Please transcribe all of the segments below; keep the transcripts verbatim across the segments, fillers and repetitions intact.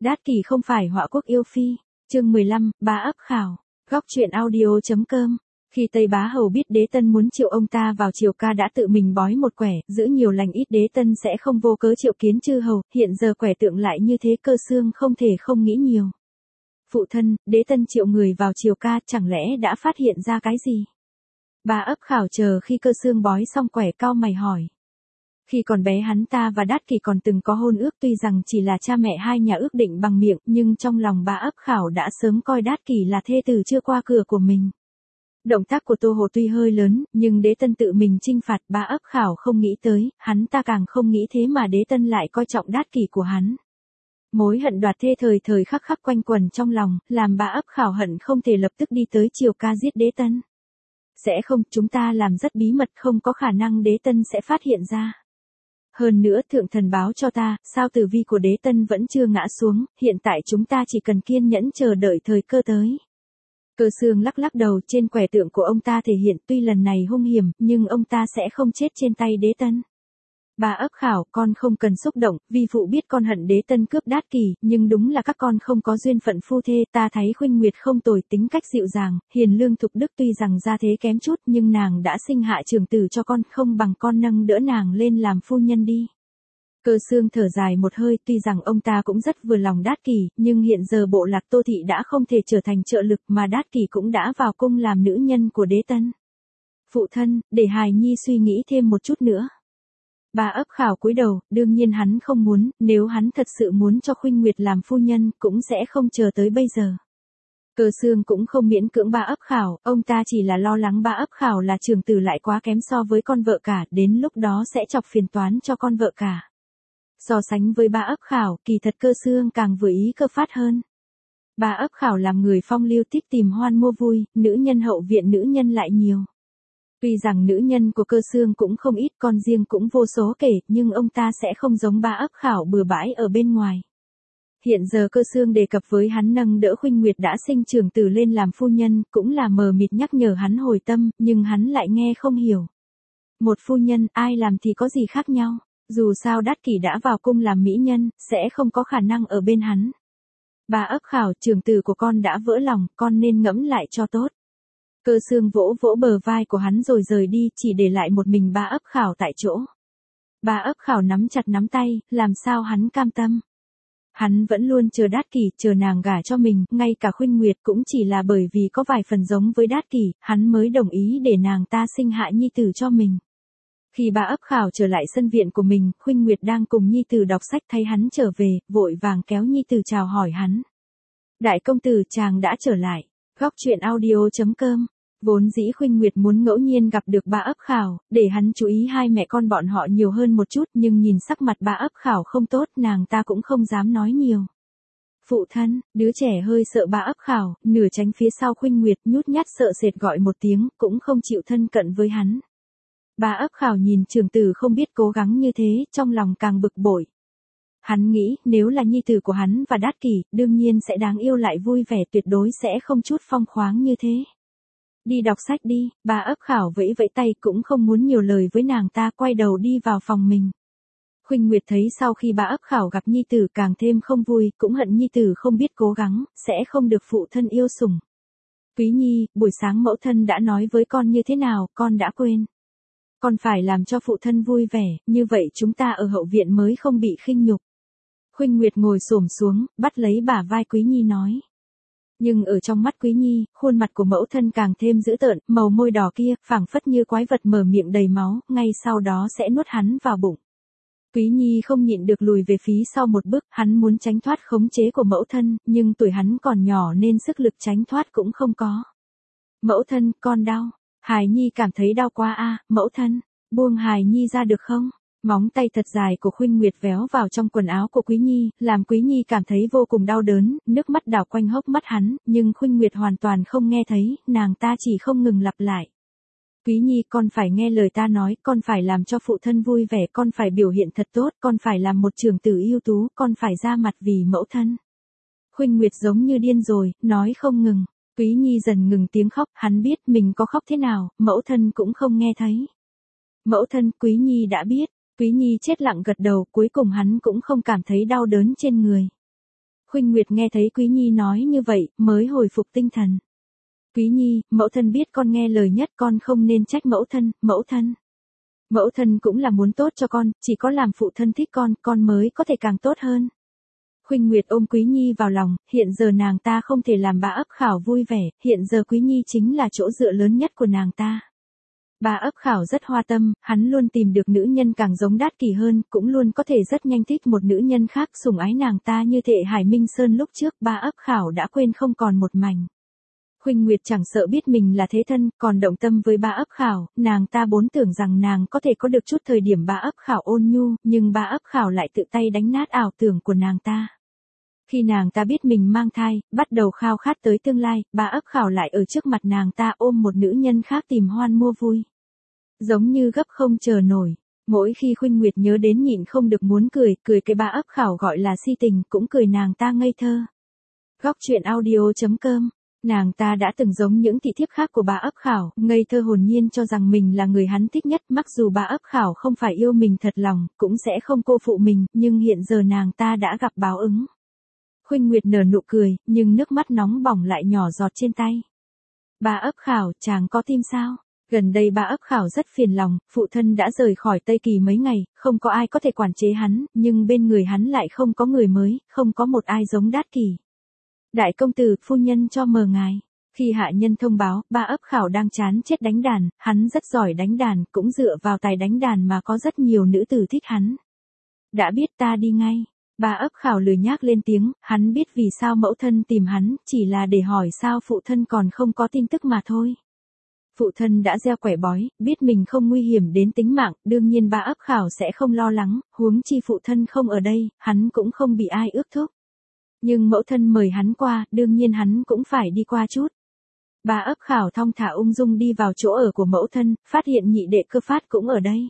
Đát Kỷ không phải họa quốc yêu phi. Chương mười lăm, bá ấp khảo. Góc truyện audio.com. Khi Tây Bá Hầu biết Đế Tân muốn triệu ông ta vào triều ca đã tự mình bói một quẻ, giữ nhiều lành ít, Đế Tân sẽ không vô cớ triệu kiến chư hầu, hiện giờ quẻ tượng lại như thế, Cơ Xương không thể không nghĩ nhiều. Phụ thân, Đế Tân triệu người vào triều ca, chẳng lẽ đã phát hiện ra cái gì? Bá ấp khảo chờ khi Cơ Xương bói xong quẻ cau mày hỏi. Khi còn bé hắn ta và Đát Kỷ còn từng có hôn ước, tuy rằng chỉ là cha mẹ hai nhà ước định bằng miệng, nhưng trong lòng bá ấp khảo đã sớm coi Đát Kỷ là thê tử chưa qua cửa của mình. Động tác của Tô Hồ tuy hơi lớn, nhưng Đế Tân tự mình trinh phạt, bá ấp khảo không nghĩ tới, hắn ta càng không nghĩ thế mà Đế Tân lại coi trọng Đát Kỷ của hắn. Mối hận đoạt thê thời thời khắc khắc quanh quẩn trong lòng, làm bá ấp khảo hận không thể lập tức đi tới triều ca giết Đế Tân. Sẽ không, chúng ta làm rất bí mật, không có khả năng Đế Tân sẽ phát hiện ra. Hơn nữa thượng thần báo cho ta, sao tử vi của Đế Tân vẫn chưa ngã xuống, hiện tại chúng ta chỉ cần kiên nhẫn chờ đợi thời cơ tới. Cơ Xương lắc lắc đầu, trên quẻ tượng của ông ta thể hiện tuy lần này hung hiểm, nhưng ông ta sẽ không chết trên tay Đế Tân. Bà ấp khảo, con không cần xúc động, vi phụ biết con hận Đế Tân cướp Đát Kỷ, nhưng đúng là các con không có duyên phận phu thê, ta thấy Khuynh Nguyệt không tồi, tính cách dịu dàng, hiền lương thục đức, tuy rằng gia thế kém chút nhưng nàng đã sinh hạ trưởng tử cho con, không bằng con nâng đỡ nàng lên làm phu nhân đi. Cơ Xương thở dài một hơi, tuy rằng ông ta cũng rất vừa lòng Đát Kỷ, nhưng hiện giờ bộ lạc Tô Thị đã không thể trở thành trợ lực, mà Đát Kỷ cũng đã vào cung làm nữ nhân của Đế Tân. Phụ thân, để hài nhi suy nghĩ thêm một chút nữa. Bà ấp khảo cúi đầu, đương nhiên hắn không muốn, nếu hắn thật sự muốn cho Khuynh Nguyệt làm phu nhân, cũng sẽ không chờ tới bây giờ. Cơ Xương cũng không miễn cưỡng bà ấp khảo, ông ta chỉ là lo lắng bà ấp khảo là trưởng tử lại quá kém so với con vợ cả, đến lúc đó sẽ chọc phiền toán cho con vợ cả. So sánh với bà ấp khảo, kỳ thật Cơ Xương càng vừa ý Cơ Phát hơn. Bà ấp khảo làm người phong lưu, thích tìm hoan mua vui, nữ nhân hậu viện nữ nhân lại nhiều. Tuy rằng nữ nhân của Cơ Xương cũng không ít, con riêng cũng vô số kể, nhưng ông ta sẽ không giống bá ấp khảo bừa bãi ở bên ngoài. Hiện giờ Cơ Xương đề cập với hắn nâng đỡ Khuynh Nguyệt đã sinh trưởng tử lên làm phu nhân, cũng là mờ mịt nhắc nhở hắn hồi tâm, nhưng hắn lại nghe không hiểu. Một phu nhân, ai làm thì có gì khác nhau, dù sao Đát Kỷ đã vào cung làm mỹ nhân, sẽ không có khả năng ở bên hắn. Bá ấp khảo, trưởng tử của con đã vỡ lòng, con nên ngẫm lại cho tốt. Cơ Xương vỗ vỗ bờ vai của hắn rồi rời đi, chỉ để lại một mình bá ấp khảo tại chỗ. Bá ấp khảo nắm chặt nắm tay, làm sao hắn cam tâm. Hắn vẫn luôn chờ Đát Kỷ, chờ nàng gả cho mình, ngay cả Khuynh Nguyệt cũng chỉ là bởi vì có vài phần giống với Đát Kỷ, hắn mới đồng ý để nàng ta sinh hạ nhi tử cho mình. Khi bá ấp khảo trở lại sân viện của mình, Khuynh Nguyệt đang cùng nhi tử đọc sách, thấy hắn trở về, vội vàng kéo nhi tử chào hỏi hắn. Đại công tử, chàng đã trở lại. Góc truyện audio.com. Vốn dĩ Khuynh Nguyệt muốn ngẫu nhiên gặp được bá ấp khảo, để hắn chú ý hai mẹ con bọn họ nhiều hơn một chút, nhưng nhìn sắc mặt bá ấp khảo không tốt, nàng ta cũng không dám nói nhiều. Phụ thân, đứa trẻ hơi sợ bá ấp khảo, nửa tránh phía sau Khuynh Nguyệt, nhút nhát sợ sệt gọi một tiếng, cũng không chịu thân cận với hắn. Bá ấp khảo nhìn trưởng tử không biết cố gắng như thế, trong lòng càng bực bội. Hắn nghĩ, nếu là nhi tử của hắn và Đát Kỷ, đương nhiên sẽ đáng yêu lại vui vẻ, tuyệt đối sẽ không chút phong khoáng như thế. Đi đọc sách đi, bà ấp khảo vẫy vẫy tay, cũng không muốn nhiều lời với nàng ta, quay đầu đi vào phòng mình. Khuynh Nguyệt thấy sau khi bà ấp khảo gặp nhi tử càng thêm không vui, cũng hận nhi tử không biết cố gắng, sẽ không được phụ thân yêu sủng. Quý Nhi, buổi sáng mẫu thân đã nói với con như thế nào, con đã quên. Con phải làm cho phụ thân vui vẻ, như vậy chúng ta ở hậu viện mới không bị khinh nhục. Khuynh Nguyệt ngồi xổm xuống, bắt lấy bả vai Quý Nhi nói. Nhưng ở trong mắt Quý Nhi, khuôn mặt của mẫu thân càng thêm dữ tợn, màu môi đỏ kia, phảng phất như quái vật mở miệng đầy máu, ngay sau đó sẽ nuốt hắn vào bụng. Quý Nhi không nhịn được lùi về phía sau một bước, hắn muốn tránh thoát khống chế của mẫu thân, nhưng tuổi hắn còn nhỏ nên sức lực tránh thoát cũng không có. Mẫu thân, con đau. Hài Nhi cảm thấy đau quá a, mẫu thân, buông Hài Nhi ra được không? Móng tay thật dài của Khuynh Nguyệt véo vào trong quần áo của Quý Nhi, làm Quý Nhi cảm thấy vô cùng đau đớn, nước mắt đảo quanh hốc mắt hắn, nhưng Khuynh Nguyệt hoàn toàn không nghe thấy, nàng ta chỉ không ngừng lặp lại. Quý Nhi, con phải nghe lời ta nói, con phải làm cho phụ thân vui vẻ, con phải biểu hiện thật tốt, con phải làm một trưởng tử ưu tú, con phải ra mặt vì mẫu thân. Khuynh Nguyệt giống như điên rồi, nói không ngừng. Quý Nhi dần ngừng tiếng khóc, hắn biết mình có khóc thế nào, mẫu thân cũng không nghe thấy. Mẫu thân, Quý Nhi đã biết. Quý Nhi chết lặng gật đầu, cuối cùng hắn cũng không cảm thấy đau đớn trên người. Khuynh Nguyệt nghe thấy Quý Nhi nói như vậy, mới hồi phục tinh thần. Quý Nhi, mẫu thân biết con nghe lời nhất, con không nên trách mẫu thân, mẫu thân. Mẫu thân cũng là muốn tốt cho con, chỉ có làm phụ thân thích con, con mới có thể càng tốt hơn. Khuynh Nguyệt ôm Quý Nhi vào lòng, hiện giờ nàng ta không thể làm Bá Ấp Khảo vui vẻ, hiện giờ Quý Nhi chính là chỗ dựa lớn nhất của nàng ta. Bá Ấp Khảo rất hoa tâm, hắn luôn tìm được nữ nhân càng giống Đát Kỷ hơn, cũng luôn có thể rất nhanh thích một nữ nhân khác sủng ái nàng ta như Thệ Hải Minh Sơn lúc trước. Bá Ấp Khảo đã quên không còn một mảnh. Khuynh Nguyệt chẳng sợ biết mình là thế thân, còn động tâm với Bá Ấp Khảo, nàng ta vốn tưởng rằng nàng có thể có được chút thời điểm Bá Ấp Khảo ôn nhu, nhưng Bá Ấp Khảo lại tự tay đánh nát ảo tưởng của nàng ta. Khi nàng ta biết mình mang thai, bắt đầu khao khát tới tương lai, Bá Ấp Khảo lại ở trước mặt nàng ta ôm một nữ nhân khác tìm hoan mua vui. Giống như gấp không chờ nổi. Mỗi khi Khuynh Nguyệt nhớ đến nhịn không được muốn cười, cười cái Bá Ấp Khảo gọi là si tình, cũng cười nàng ta ngây thơ. Góc truyện audio chấm com. Nàng ta đã từng giống những thị thiếp khác của Bá Ấp Khảo, ngây thơ hồn nhiên cho rằng mình là người hắn thích nhất, mặc dù Bá Ấp Khảo không phải yêu mình thật lòng, cũng sẽ không cô phụ mình, nhưng hiện giờ nàng ta đã gặp báo ứng. Khuynh Nguyệt nở nụ cười, nhưng nước mắt nóng bỏng lại nhỏ giọt trên tay. Bá Ấp Khảo, chàng có tim sao? Gần đây Bá Ấp Khảo rất phiền lòng, phụ thân đã rời khỏi Tây Kỳ mấy ngày, không có ai có thể quản chế hắn, nhưng bên người hắn lại không có người mới, không có một ai giống Đát Kỷ. Đại công tử, phu nhân cho mời ngài. Khi hạ nhân thông báo, Bá Ấp Khảo đang chán chết đánh đàn, hắn rất giỏi đánh đàn, cũng dựa vào tài đánh đàn mà có rất nhiều nữ tử thích hắn. Đã biết ta đi ngay. Bá Ấp Khảo lười nhác lên tiếng, hắn biết vì sao mẫu thân tìm hắn, chỉ là để hỏi sao phụ thân còn không có tin tức mà thôi. Phụ thân đã gieo quẻ bói, biết mình không nguy hiểm đến tính mạng, đương nhiên Bá Ấp Khảo sẽ không lo lắng, huống chi phụ thân không ở đây, hắn cũng không bị ai ước thúc. Nhưng mẫu thân mời hắn qua, đương nhiên hắn cũng phải đi qua chút. Bá Ấp Khảo thong thả ung dung đi vào chỗ ở của mẫu thân, phát hiện nhị đệ Cơ Phát cũng ở đây.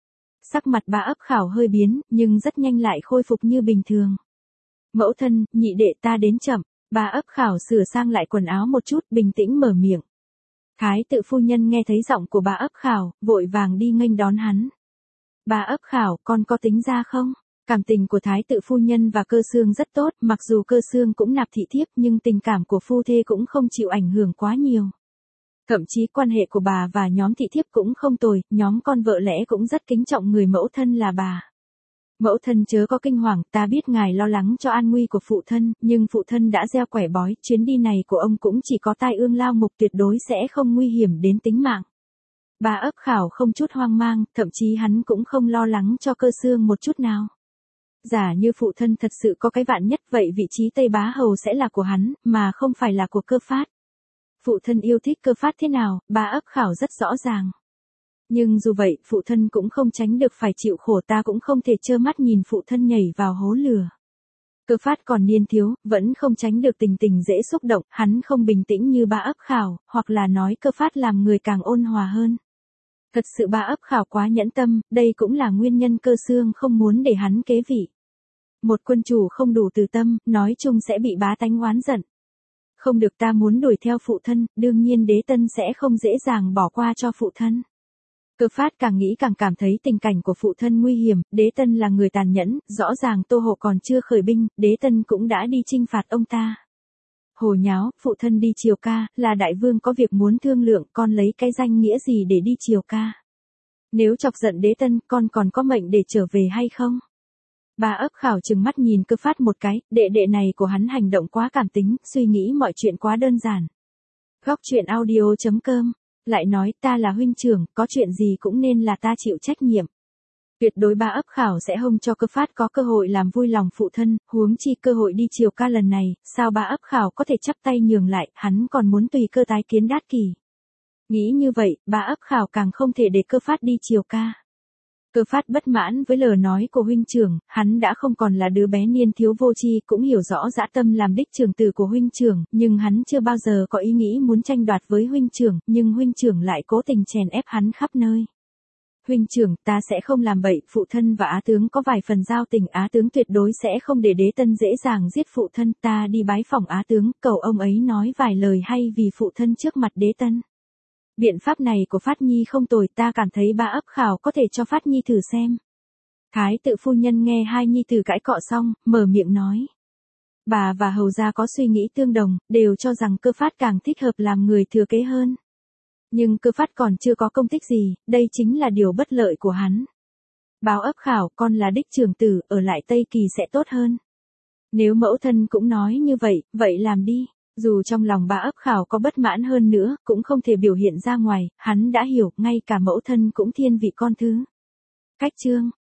Sắc mặt Bá Ấp Khảo hơi biến, nhưng rất nhanh lại khôi phục như bình thường. Mẫu thân, nhị đệ ta đến chậm. Bá Ấp Khảo sửa sang lại quần áo một chút, bình tĩnh mở miệng. Thái tự phu nhân nghe thấy giọng của Bá Ấp Khảo, vội vàng đi nghênh đón hắn. Bá Ấp Khảo, con có tính ra không? Cảm tình của Thái tự phu nhân và Cơ Xương rất tốt, mặc dù Cơ Xương cũng nạp thị thiếp nhưng tình cảm của phu thê cũng không chịu ảnh hưởng quá nhiều. Thậm chí quan hệ của bà và nhóm thị thiếp cũng không tồi, nhóm con vợ lẽ cũng rất kính trọng người mẫu thân là bà. Mẫu thân chớ có kinh hoàng, ta biết ngài lo lắng cho an nguy của phụ thân, nhưng phụ thân đã gieo quẻ bói, chuyến đi này của ông cũng chỉ có tai ương lao ngục, tuyệt đối sẽ không nguy hiểm đến tính mạng. Bá Ấp Khảo không chút hoang mang, thậm chí hắn cũng không lo lắng cho Cơ Xương một chút nào. Giả như phụ thân thật sự có cái vạn nhất, vậy vị trí Tây Bá Hầu sẽ là của hắn, mà không phải là của Cơ Phát. Phụ thân yêu thích Cơ Phát thế nào, Bá Ấp Khảo rất rõ ràng. Nhưng dù vậy, phụ thân cũng không tránh được phải chịu khổ, ta cũng không thể trơ mắt nhìn phụ thân nhảy vào hố lửa. Cơ Phát còn niên thiếu, vẫn không tránh được tình tình dễ xúc động, hắn không bình tĩnh như Bá Ấp Khảo, hoặc là nói Cơ Phát làm người càng ôn hòa hơn. Thật sự Bá Ấp Khảo quá nhẫn tâm, đây cũng là nguyên nhân Cơ Xương không muốn để hắn kế vị. Một quân chủ không đủ từ tâm, nói chung sẽ bị bá tánh oán giận. Không được, ta muốn đuổi theo phụ thân, đương nhiên đế tân sẽ không dễ dàng bỏ qua cho phụ thân. Cơ Phát càng nghĩ càng cảm thấy tình cảnh của phụ thân nguy hiểm, đế tân là người tàn nhẫn, rõ ràng Tô Hộ còn chưa khởi binh, đế tân cũng đã đi chinh phạt ông ta. Hồ nháo, phụ thân đi triều ca, là đại vương có việc muốn thương lượng, con lấy cái danh nghĩa gì để đi triều ca? Nếu chọc giận đế tân, con còn có mệnh để trở về hay không? Bá Ấp Khảo trừng mắt nhìn Cơ Phát một cái, đệ đệ này của hắn hành động quá cảm tính, suy nghĩ mọi chuyện quá đơn giản. Góc truyện audio chấm com. Lại nói, ta là huynh trưởng, có chuyện gì cũng nên là ta chịu trách nhiệm. Tuyệt đối Bá Ấp Khảo sẽ không cho Cơ Phát có cơ hội làm vui lòng phụ thân, huống chi cơ hội đi triều ca lần này, sao Bá Ấp Khảo có thể chắp tay nhường lại, hắn còn muốn tùy cơ tái kiến Đát Kỷ. Nghĩ như vậy, Bá Ấp Khảo càng không thể để Cơ Phát đi triều ca. Cơ Phát bất mãn với lời nói của huynh trưởng, hắn đã không còn là đứa bé niên thiếu vô tri, cũng hiểu rõ dã tâm làm đích trưởng tử của huynh trưởng, nhưng hắn chưa bao giờ có ý nghĩ muốn tranh đoạt với huynh trưởng, nhưng huynh trưởng lại cố tình chèn ép hắn khắp nơi. Huynh trưởng, ta sẽ không làm bậy, phụ thân và Á tướng có vài phần giao tình, Á tướng tuyệt đối sẽ không để đế tân dễ dàng giết phụ thân, ta đi bái phỏng Á tướng, cầu ông ấy nói vài lời hay vì phụ thân trước mặt đế tân. Biện pháp này của Phát Nhi không tồi, ta cảm thấy Bá Ấp Khảo có thể cho Phát Nhi thử xem. Thái tự phu nhân nghe hai nhi tử cãi cọ xong, mở miệng nói. Bà và hầu gia có suy nghĩ tương đồng, đều cho rằng Cơ Phát càng thích hợp làm người thừa kế hơn. Nhưng Cơ Phát còn chưa có công tích gì, đây chính là điều bất lợi của hắn. Báo ấp khảo, con là đích trưởng tử, ở lại Tây Kỳ sẽ tốt hơn. Nếu mẫu thân cũng nói như vậy, vậy làm đi. Dù trong lòng Bá Ấp Khảo có bất mãn hơn nữa, cũng không thể biểu hiện ra ngoài, hắn đã hiểu, ngay cả mẫu thân cũng thiên vị con thứ. Cách chương